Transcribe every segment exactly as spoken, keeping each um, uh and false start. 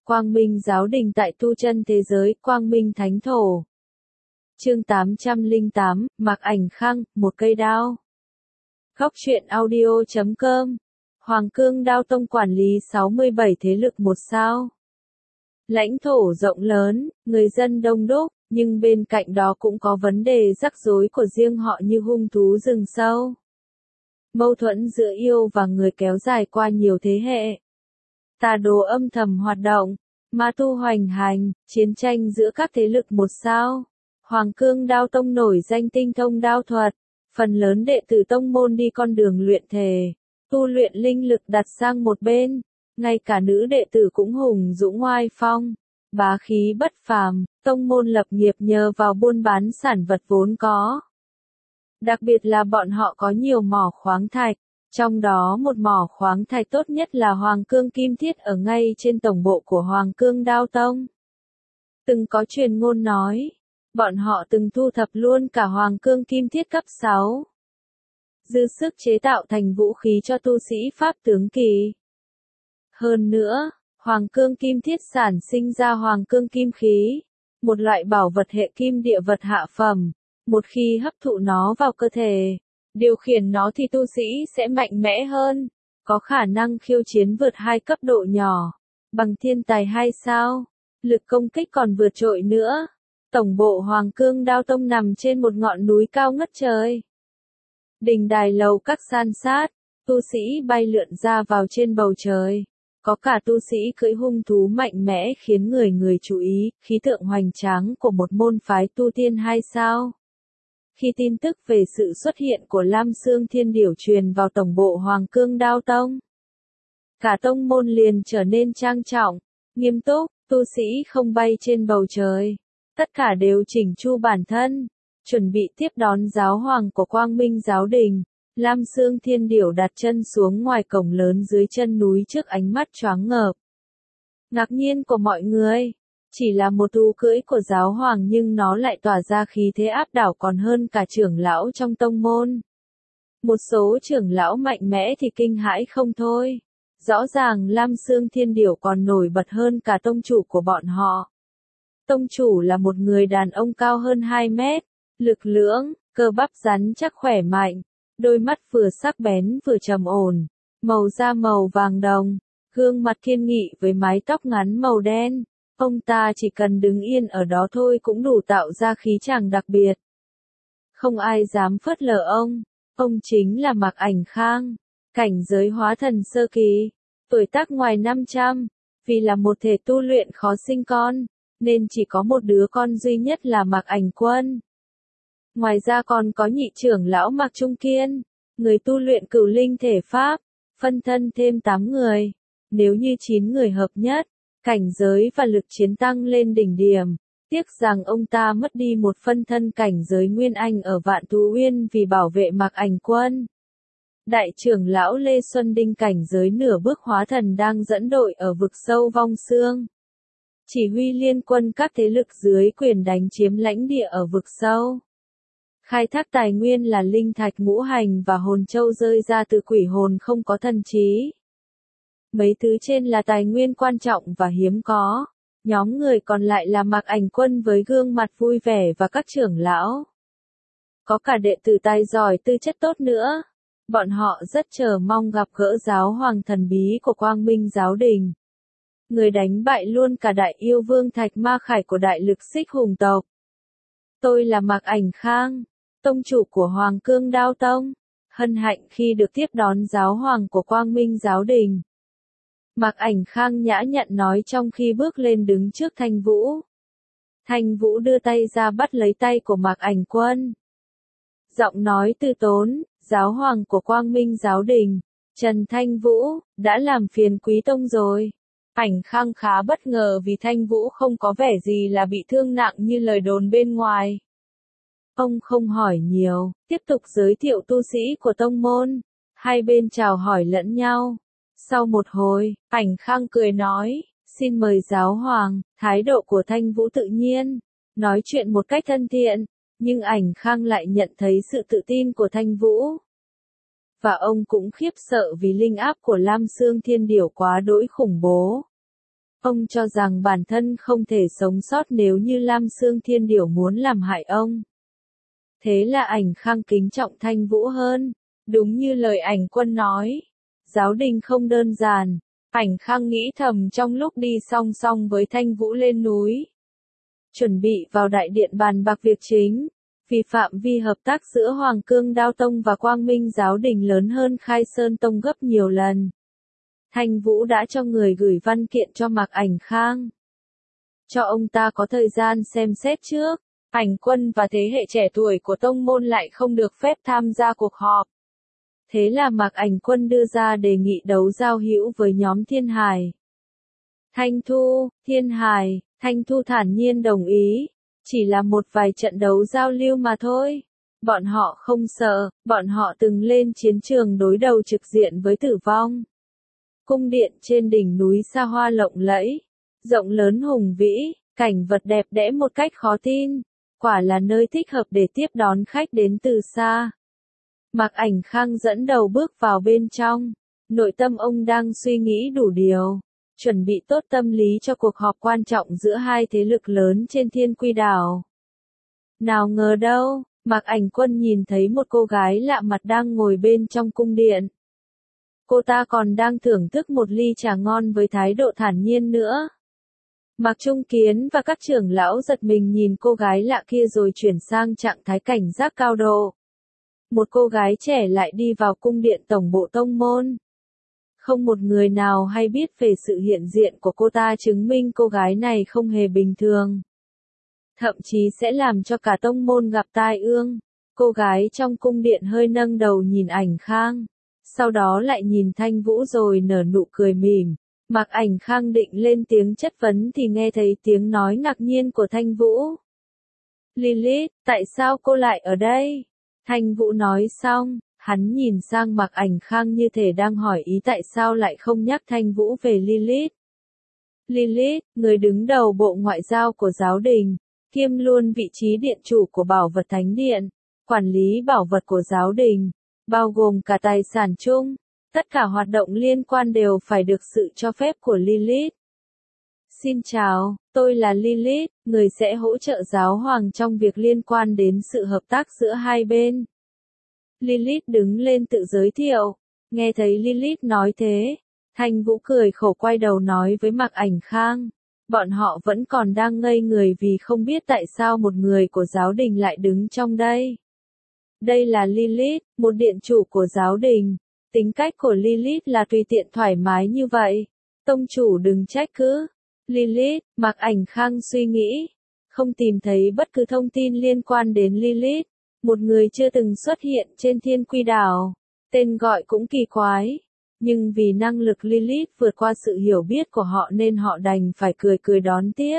Quang Minh Giáo Đình tại tu chân thế giới, Quang Minh Thánh Thổ. Chương tám trăm lẻ tám, Mạc Ảnh Khang, một cây đao. Góc truyện audio chấm com. Hoàng Cương Đao Tông quản lý sáu mươi bảy thế lực một sao. Lãnh thổ rộng lớn, người dân đông đúc, nhưng bên cạnh đó cũng có vấn đề rắc rối của riêng họ như hung thú rừng sâu. Mâu thuẫn giữa yêu và người kéo dài qua nhiều thế hệ. Tà đồ âm thầm hoạt động, ma tu hoành hành, chiến tranh giữa các thế lực một sao. Hoàng Cương Đao Tông nổi danh tinh thông đao thuật, phần lớn đệ tử tông môn đi con đường luyện thể, tu luyện linh lực đặt sang một bên, ngay cả nữ đệ tử cũng hùng dũng oai phong, bá khí bất phàm, tông môn lập nghiệp nhờ vào buôn bán sản vật vốn có. Đặc biệt là bọn họ có nhiều mỏ khoáng thạch, trong đó một mỏ khoáng thạch tốt nhất là Hoàng Cương Kim Thiết ở ngay trên tổng bộ của Hoàng Cương Đao Tông. Từng có truyền ngôn nói, bọn họ từng thu thập luôn cả Hoàng Cương Kim Thiết cấp sáu. Dư sức chế tạo thành vũ khí cho tu sĩ Pháp tướng kỳ. Hơn nữa, Hoàng Cương Kim Thiết sản sinh ra Hoàng Cương Kim Khí, một loại bảo vật hệ kim địa vật hạ phẩm. Một khi hấp thụ nó vào cơ thể, điều khiển nó thì tu sĩ sẽ mạnh mẽ hơn, có khả năng khiêu chiến vượt hai cấp độ nhỏ, bằng thiên tài hai sao, lực công kích còn vượt trội nữa. Tổng bộ Hoàng Cương Đao Tông nằm trên một ngọn núi cao ngất trời. Đình đài lầu các san sát, tu sĩ bay lượn ra vào trên bầu trời. Có cả tu sĩ cưỡi hung thú mạnh mẽ khiến người người chú ý, khí tượng hoành tráng của một môn phái tu tiên hai sao. Khi tin tức về sự xuất hiện của Lam Xương Thiên Điểu truyền vào tổng bộ Hoàng Cương Đao Tông, cả tông môn liền trở nên trang trọng, nghiêm túc, tu sĩ không bay trên bầu trời. Tất cả đều chỉnh chu bản thân, chuẩn bị tiếp đón giáo hoàng của Quang Minh Giáo Đình. Lam Xương Thiên Điểu đặt chân xuống ngoài cổng lớn dưới chân núi trước ánh mắt choáng ngợp. Ngạc nhiên của mọi người, chỉ là một thú cưỡi của giáo hoàng nhưng nó lại tỏa ra khí thế áp đảo còn hơn cả trưởng lão trong tông môn. Một số trưởng lão mạnh mẽ thì kinh hãi không thôi. Rõ ràng Lam Xương Thiên Điểu còn nổi bật hơn cả tông chủ của bọn họ. Tông chủ là một người đàn ông cao hơn hai mét, lực lưỡng, cơ bắp rắn chắc khỏe mạnh, đôi mắt vừa sắc bén vừa trầm ổn, màu da màu vàng đồng, gương mặt kiên nghị với mái tóc ngắn màu đen. Ông ta chỉ cần đứng yên ở đó thôi cũng đủ tạo ra khí chàng đặc biệt. Không ai dám phớt lờ ông, ông chính là Mạc Ảnh Khang, cảnh giới hóa thần sơ kỳ, tuổi tác ngoài năm trăm, vì là một thể tu luyện khó sinh con, nên chỉ có một đứa con duy nhất là Mạc Ảnh Quân. Ngoài ra còn có nhị trưởng lão Mạc Trung Kiên, người tu luyện cửu linh thể pháp, phân thân thêm tám người, nếu như chín người hợp nhất, cảnh giới và lực chiến tăng lên đỉnh điểm. Tiếc rằng ông ta mất đi một phân thân cảnh giới Nguyên Anh ở Vạn Thú Uyên vì bảo vệ Mạc Ảnh Quân. Đại trưởng lão Lê Xuân Đinh cảnh giới nửa bước hóa thần đang dẫn đội ở vực sâu Vong Xương, chỉ huy liên quân các thế lực dưới quyền đánh chiếm lãnh địa ở vực sâu. Khai thác tài nguyên là linh thạch ngũ hành và hồn châu rơi ra từ quỷ hồn không có thần trí. Mấy thứ trên là tài nguyên quan trọng và hiếm có. Nhóm người còn lại là Mạc Ảnh Quân với gương mặt vui vẻ và các trưởng lão. Có cả đệ tử tài giỏi tư chất tốt nữa. Bọn họ rất chờ mong gặp gỡ giáo hoàng thần bí của Quang Minh Giáo Đình. Người đánh bại luôn cả đại yêu vương Thạch Ma Khải của đại lực xích hùng tộc. Tôi là Mạc Ảnh Khang, tông chủ của Hoàng Cương Đao Tông. Hân hạnh khi được tiếp đón giáo hoàng của Quang Minh Giáo Đình. Mạc Ảnh Khang nhã nhặn nói trong khi bước lên đứng trước Thanh Vũ. Thanh Vũ đưa tay ra bắt lấy tay của Mạc Ảnh Quân. Giọng nói từ tốn, giáo hoàng của Quang Minh Giáo Đình, Trần Thanh Vũ, đã làm phiền quý tông rồi. Ảnh Khang khá bất ngờ vì Thanh Vũ không có vẻ gì là bị thương nặng như lời đồn bên ngoài. Ông không hỏi nhiều, tiếp tục giới thiệu tu sĩ của tông môn. Hai bên chào hỏi lẫn nhau. Sau một hồi, Ảnh Khang cười nói, xin mời giáo hoàng. Thái độ của Thanh Vũ tự nhiên, nói chuyện một cách thân thiện, nhưng Ảnh Khang lại nhận thấy sự tự tin của Thanh Vũ. Và ông cũng khiếp sợ vì linh áp của Lam Xương Thiên Điểu quá đỗi khủng bố. Ông cho rằng bản thân không thể sống sót nếu như Lam Xương Thiên Điểu muốn làm hại ông. Thế là Ảnh Khang kính trọng Thanh Vũ hơn. Đúng như lời Ảnh Quân nói, giáo đình không đơn giản. Ảnh Khang nghĩ thầm trong lúc đi song song với Thanh Vũ lên núi. Chuẩn bị vào đại điện bàn bạc việc chính. Vì phạm vi hợp tác giữa Hoàng Cương Đao Tông và Quang Minh Giáo Đình lớn hơn Khai Sơn Tông gấp nhiều lần. Thanh Vũ đã cho người gửi văn kiện cho Mạc Ảnh Khang. Cho ông ta có thời gian xem xét trước. Ảnh Quân và thế hệ trẻ tuổi của tông môn lại không được phép tham gia cuộc họp. Thế là Mạc Ảnh Quân đưa ra đề nghị đấu giao hữu với nhóm Thiên Hải. Thanh Thu, Thiên Hải, Thanh Thu thản nhiên đồng ý. Chỉ là một vài trận đấu giao lưu mà thôi. Bọn họ không sợ, bọn họ từng lên chiến trường đối đầu trực diện với tử vong. Cung điện trên đỉnh núi xa hoa lộng lẫy, rộng lớn hùng vĩ, cảnh vật đẹp đẽ một cách khó tin. Quả là nơi thích hợp để tiếp đón khách đến từ xa. Mạc Ảnh Khang dẫn đầu bước vào bên trong. Nội tâm ông đang suy nghĩ đủ điều. Chuẩn bị tốt tâm lý cho cuộc họp quan trọng giữa hai thế lực lớn trên Thiên Quy Đảo. Nào ngờ đâu, Mạc Ảnh Quân nhìn thấy một cô gái lạ mặt đang ngồi bên trong cung điện. Cô ta còn đang thưởng thức một ly trà ngon với thái độ thản nhiên nữa. Mạc Trung Kiến và các trưởng lão giật mình nhìn cô gái lạ kia rồi chuyển sang trạng thái cảnh giác cao độ. Một cô gái trẻ lại đi vào cung điện tổng bộ tông môn. Không một người nào hay biết về sự hiện diện của cô ta, chứng minh cô gái này không hề bình thường. Thậm chí sẽ làm cho cả tông môn gặp tai ương. Cô gái trong cung điện hơi nâng đầu nhìn Ảnh Khang. Sau đó lại nhìn Thanh Vũ rồi nở nụ cười mỉm. Mạc Ảnh Khang định lên tiếng chất vấn thì nghe thấy tiếng nói ngạc nhiên của Thanh Vũ. Lilith, tại sao cô lại ở đây? Thanh Vũ nói xong, hắn nhìn sang Mạc Ảnh Khang như thể đang hỏi ý tại sao lại không nhắc Thanh Vũ về Lilith. Lilith, người đứng đầu bộ ngoại giao của giáo đình, kiêm luôn vị trí điện chủ của Bảo Vật Thánh Điện, quản lý bảo vật của giáo đình, bao gồm cả tài sản chung. Tất cả hoạt động liên quan đều phải được sự cho phép của Lilith. Xin chào, tôi là Lilith, người sẽ hỗ trợ giáo hoàng trong việc liên quan đến sự hợp tác giữa hai bên. Lilith đứng lên tự giới thiệu. Nghe thấy Lilith nói thế, Thanh Vũ cười khổ quay đầu nói với Mạc Ảnh Khang. Bọn họ vẫn còn đang ngây người vì không biết tại sao một người của giáo đình lại đứng trong đây. Đây là Lilith, một điện chủ của giáo đình. Tính cách của Lilith là tùy tiện thoải mái như vậy. Tông chủ đừng trách cứ. Lilith, Mạc Ảnh Khang suy nghĩ. Không tìm thấy bất cứ thông tin liên quan đến Lilith. Một người chưa từng xuất hiện trên Thiên Quy Đảo. Tên gọi cũng kỳ quái. Nhưng vì năng lực Lilith vượt qua sự hiểu biết của họ nên họ đành phải cười cười đón tiếp.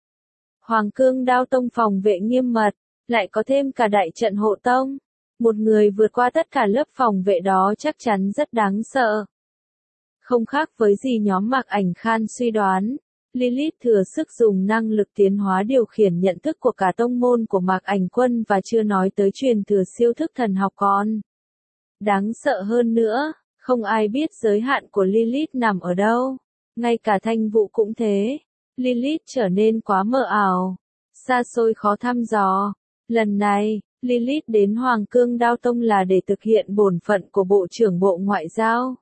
Hoàng Cương Đao Tông phòng vệ nghiêm mật. Lại có thêm cả đại trận hộ tông. Một người vượt qua tất cả lớp phòng vệ đó chắc chắn rất đáng sợ. Không khác với gì nhóm Mạc Ảnh Khang suy đoán. Lilith thừa sức dùng năng lực tiến hóa điều khiển nhận thức của cả tông môn của Mạc Ảnh Quân và chưa nói tới truyền thừa siêu thức thần học con. Đáng sợ hơn nữa, không ai biết giới hạn của Lilith nằm ở đâu. Ngay cả Thanh Vũ cũng thế. Lilith trở nên quá mờ ảo, xa xôi khó thăm dò. Lần này, Lilith đến Hoàng Cương Đao Tông là để thực hiện bổn phận của Bộ trưởng Bộ Ngoại giao.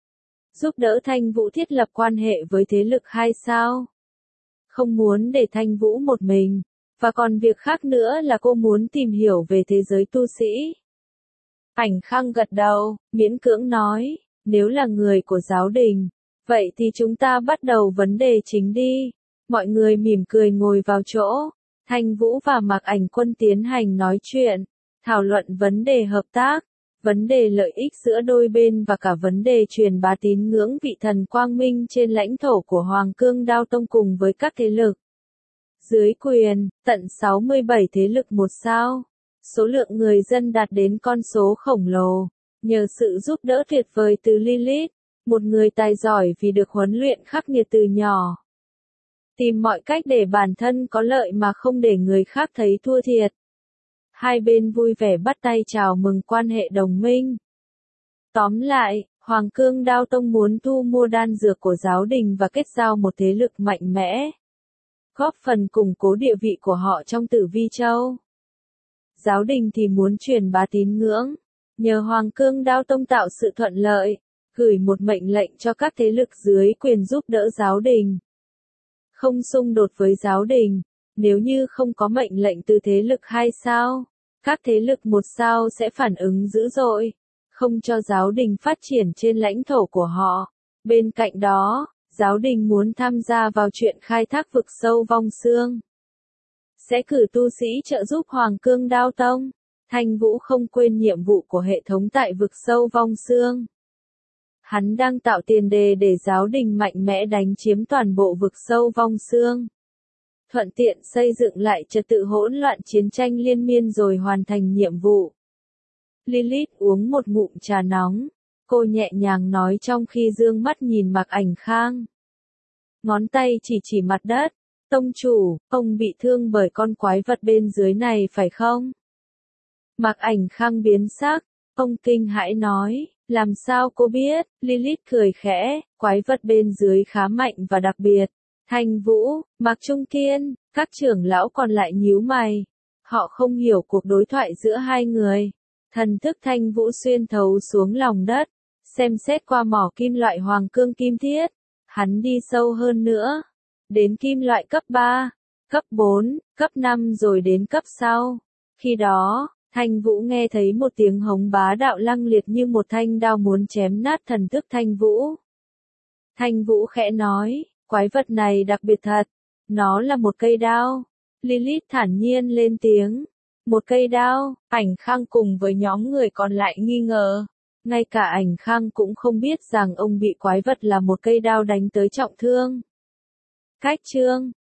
Giúp đỡ Thanh Vũ thiết lập quan hệ với thế lực hai sao. Không muốn để Thanh Vũ một mình. Và còn việc khác nữa là cô muốn tìm hiểu về thế giới tu sĩ. Ảnh Khang gật đầu, miễn cưỡng nói, nếu là người của giáo đình, vậy thì chúng ta bắt đầu vấn đề chính đi. Mọi người mỉm cười ngồi vào chỗ. Thanh Vũ và Mạc Ảnh Quân tiến hành nói chuyện, thảo luận vấn đề hợp tác, vấn đề lợi ích giữa đôi bên và cả vấn đề truyền bá tín ngưỡng vị thần quang minh trên lãnh thổ của Hoàng Cương Đao Tông cùng với các thế lực. Dưới quyền, tận sáu mươi bảy thế lực một sao. Số lượng người dân đạt đến con số khổng lồ. Nhờ sự giúp đỡ tuyệt vời từ Lilith, một người tài giỏi vì được huấn luyện khắc nghiệt từ nhỏ. Tìm mọi cách để bản thân có lợi mà không để người khác thấy thua thiệt. Hai bên vui vẻ bắt tay chào mừng quan hệ đồng minh. Tóm lại, Hoàng Cương Đao Tông muốn thu mua đan dược của giáo đình và kết giao một thế lực mạnh mẽ, góp phần củng cố địa vị của họ trong Tử Vi Châu. Giáo đình thì muốn truyền bá tín ngưỡng, nhờ Hoàng Cương Đao Tông tạo sự thuận lợi, gửi một mệnh lệnh cho các thế lực dưới quyền giúp đỡ giáo đình. Không xung đột với giáo đình, nếu như không có mệnh lệnh từ thế lực hai sao, các thế lực một sao sẽ phản ứng dữ dội, không cho giáo đình phát triển trên lãnh thổ của họ. Bên cạnh đó, giáo đình muốn tham gia vào chuyện khai thác vực sâu vong xương, sẽ cử tu sĩ trợ giúp Hoàng Cương Đao Tông. Thanh Vũ không quên nhiệm vụ của hệ thống tại vực sâu vong xương. Hắn đang tạo tiền đề để giáo đình mạnh mẽ đánh chiếm toàn bộ vực sâu vong xương, thuận tiện xây dựng lại trật tự hỗn loạn chiến tranh liên miên rồi hoàn thành nhiệm vụ. Lilith uống một ngụm trà nóng, cô nhẹ nhàng nói trong khi dương mắt nhìn Mạc Ảnh Khang. Ngón tay chỉ chỉ mặt đất, tông chủ, ông bị thương bởi con quái vật bên dưới này phải không? Mạc Ảnh Khang biến sắc, ông kinh hãi nói, làm sao cô biết? Lilith cười khẽ, quái vật bên dưới khá mạnh và đặc biệt. Thanh Vũ, Mạc Trung Kiên, các trưởng lão còn lại nhíu mày. Họ không hiểu cuộc đối thoại giữa hai người. Thần thức Thanh Vũ xuyên thấu xuống lòng đất, xem xét qua mỏ kim loại hoàng cương kim thiết. Hắn đi sâu hơn nữa, đến kim loại cấp ba, cấp bốn, cấp năm rồi đến cấp sau. Khi đó, Thanh Vũ nghe thấy một tiếng hống bá đạo lăng liệt như một thanh đao muốn chém nát thần thức Thanh Vũ. Thanh Vũ khẽ nói, quái vật này đặc biệt thật, nó là một cây đao. Lilith thản nhiên lên tiếng, một cây đao. Ảnh Khang cùng với nhóm người còn lại nghi ngờ. Ngay cả Ảnh Khang cũng không biết rằng ông bị quái vật là một cây đao đánh tới trọng thương. Cách chương